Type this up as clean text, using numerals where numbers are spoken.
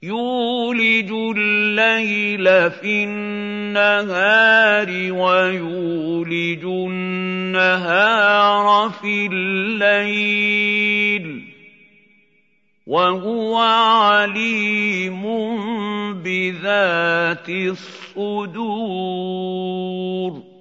يُولِجُ اللَّيْلَ فِي النَّهَارِ وَيُولِجُ النَّهَارَ فِي اللَّيْلِ ۚ وَهُوَ عَلِيمٌ بِذَاتِ الصُّدُورِ